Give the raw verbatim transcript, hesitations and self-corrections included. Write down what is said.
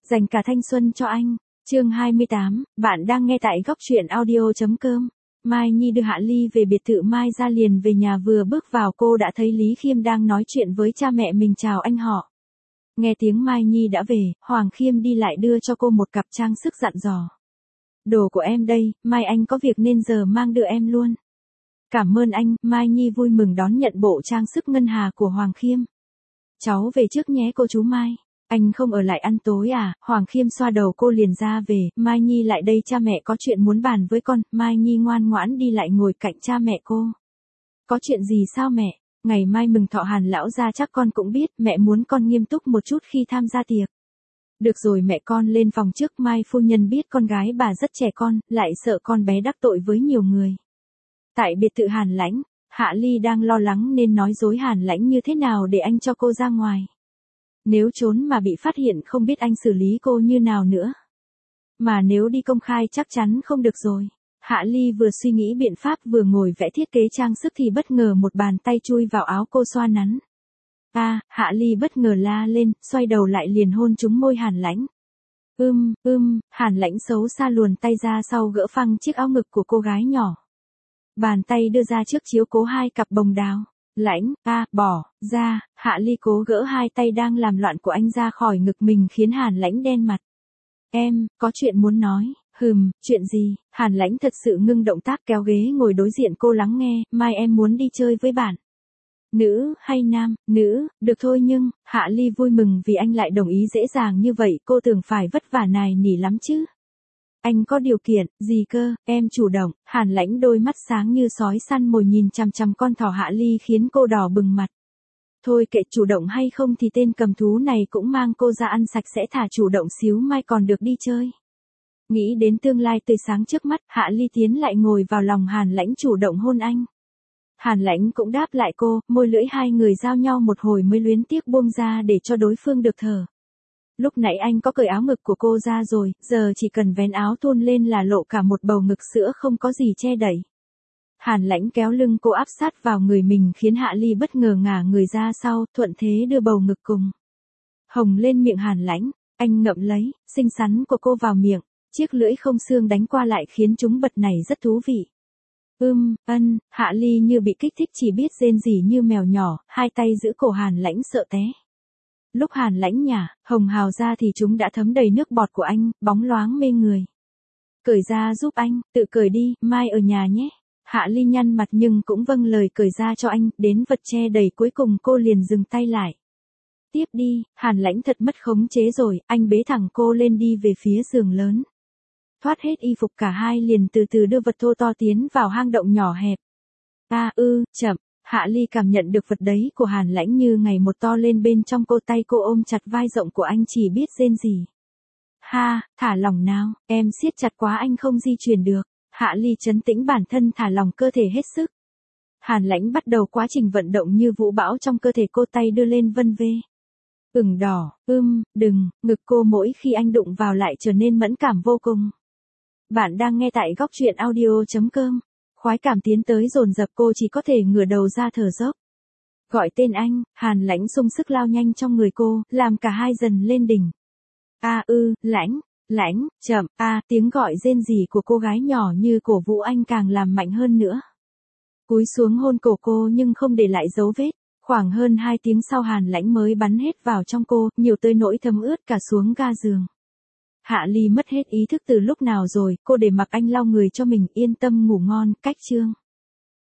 Dành cả thanh xuân cho anh. Chương hai mươi tám, bạn đang nghe tại góc truyện audio.com. Mai Nhi đưa Hạ Ly về biệt thự Mai ra liền về nhà, vừa bước vào cô đã thấy Lý Khiêm đang nói chuyện với cha mẹ mình. Chào anh họ. Nghe tiếng Mai Nhi đã về, Hoàng Khiêm đi lại đưa cho cô một cặp trang sức dặn dò. Đồ của em đây, mai anh có việc nên giờ mang đưa em luôn. Cảm ơn anh. Mai Nhi vui mừng đón nhận bộ trang sức ngân hà của Hoàng Khiêm. Cháu về trước nhé cô chú Mai. Anh không ở lại ăn tối à? Hoàng Khiêm xoa đầu cô liền ra về. Mai Nhi lại đây, cha mẹ có chuyện muốn bàn với con. Mai Nhi ngoan ngoãn đi lại ngồi cạnh cha mẹ cô. Có chuyện gì sao mẹ? Ngày mai mừng thọ Hàn lão gia chắc con cũng biết, mẹ muốn con nghiêm túc một chút khi tham gia tiệc. Được rồi mẹ, con lên phòng trước. Mai phu nhân biết con gái bà rất trẻ con, lại sợ con bé đắc tội với nhiều người. Tại biệt thự Hàn Lãnh, Hạ Ly đang lo lắng nên nói dối Hàn Lãnh như thế nào để anh cho cô ra ngoài. Nếu trốn mà bị phát hiện không biết anh xử lý cô như nào nữa. Mà nếu đi công khai chắc chắn không được rồi. Hạ Ly vừa suy nghĩ biện pháp vừa ngồi vẽ thiết kế trang sức thì bất ngờ một bàn tay chui vào áo cô xoa nắn. À, Hạ Ly bất ngờ la lên, xoay đầu lại liền hôn trúng môi Hàn Lãnh. Ưm, ưm, Hàn Lãnh xấu xa luồn tay ra sau gỡ phăng chiếc áo ngực của cô gái nhỏ. Bàn tay đưa ra trước chiếu cố hai cặp bồng đào. Lãnh, a, à, bỏ, ra. Hạ Ly cố gỡ hai tay đang làm loạn của anh ra khỏi ngực mình khiến Hàn Lãnh đen mặt. Em, có chuyện muốn nói. Hừm, chuyện gì? Hàn Lãnh thật sự ngưng động tác kéo ghế ngồi đối diện cô lắng nghe. Mai em muốn đi chơi với bạn. Nữ, hay nam? Nữ, được thôi nhưng, Hạ Ly vui mừng vì anh lại đồng ý dễ dàng như vậy, cô tưởng phải vất vả nài nỉ lắm chứ. Anh có điều kiện, gì cơ? Em chủ động. Hàn Lãnh đôi mắt sáng như sói săn mồi nhìn chằm chằm con thỏ Hạ Ly khiến cô đỏ bừng mặt. Thôi kệ, chủ động hay không thì tên cầm thú này cũng mang cô ra ăn sạch sẽ, thả chủ động xíu mai còn được đi chơi. Nghĩ đến tương lai tươi sáng trước mắt, Hạ Ly tiến lại ngồi vào lòng Hàn Lãnh chủ động hôn anh. Hàn Lãnh cũng đáp lại cô, môi lưỡi hai người giao nhau một hồi mới luyến tiếc buông ra để cho đối phương được thở. Lúc nãy anh có cởi áo ngực của cô ra rồi, giờ chỉ cần vén áo thun lên là lộ cả một bầu ngực sữa không có gì che đậy. Hàn Lãnh kéo lưng cô áp sát vào người mình khiến Hạ Ly bất ngờ ngả người ra sau, thuận thế đưa bầu ngực cùng hồng lên miệng Hàn Lãnh. Anh ngậm lấy, xinh xắn của cô vào miệng, chiếc lưỡi không xương đánh qua lại khiến chúng bật này rất thú vị. Ưm, ân, Hạ Ly như bị kích thích chỉ biết rên rỉ như mèo nhỏ, hai tay giữ cổ Hàn Lãnh sợ té. Lúc Hàn Lãnh nhả, hồng hào ra thì chúng đã thấm đầy nước bọt của anh, bóng loáng mê người. Cởi ra giúp anh, tự cởi đi, mai ở nhà nhé. Hạ Ly nhăn mặt nhưng cũng vâng lời cởi ra cho anh, đến vật che đầy cuối cùng cô liền dừng tay lại. Tiếp đi, Hàn Lãnh thật mất khống chế rồi, anh bế thẳng cô lên đi về phía giường lớn. Thoát hết y phục cả hai liền từ từ đưa vật thô to tiến vào hang động nhỏ hẹp. A ư, chậm. Hạ Ly cảm nhận được vật đấy của Hàn Lãnh như ngày một to lên bên trong cô, tay cô ôm chặt vai rộng của anh chỉ biết rên rỉ. Ha, thả lỏng nào, em siết chặt quá anh không di chuyển được. Hạ Ly trấn tĩnh bản thân thả lỏng cơ thể hết sức. Hàn Lãnh bắt đầu quá trình vận động như vũ bão trong cơ thể cô, tay đưa lên vân vê. Ửng đỏ, ưm, đừng, ngực cô mỗi khi anh đụng vào lại trở nên mẫn cảm vô cùng. Bạn đang nghe tại góc truyện audio.com. Khoái cảm tiến tới dồn dập, cô chỉ có thể ngửa đầu ra thở dốc. Gọi tên anh, Hàn Lãnh sung sức lao nhanh trong người cô, làm cả hai dần lên đỉnh. A ư, Lãnh, Lãnh, chậm, a, tiếng gọi rên rỉ của cô gái nhỏ như cổ vũ anh càng làm mạnh hơn nữa. Cúi xuống hôn cổ cô nhưng không để lại dấu vết. Khoảng hơn hai tiếng sau Hàn Lãnh mới bắn hết vào trong cô, nhiều tới nỗi thấm ướt cả xuống ga giường. Hạ Ly mất hết ý thức từ lúc nào rồi, cô để mặc anh lau người cho mình, yên tâm ngủ ngon, cách chương.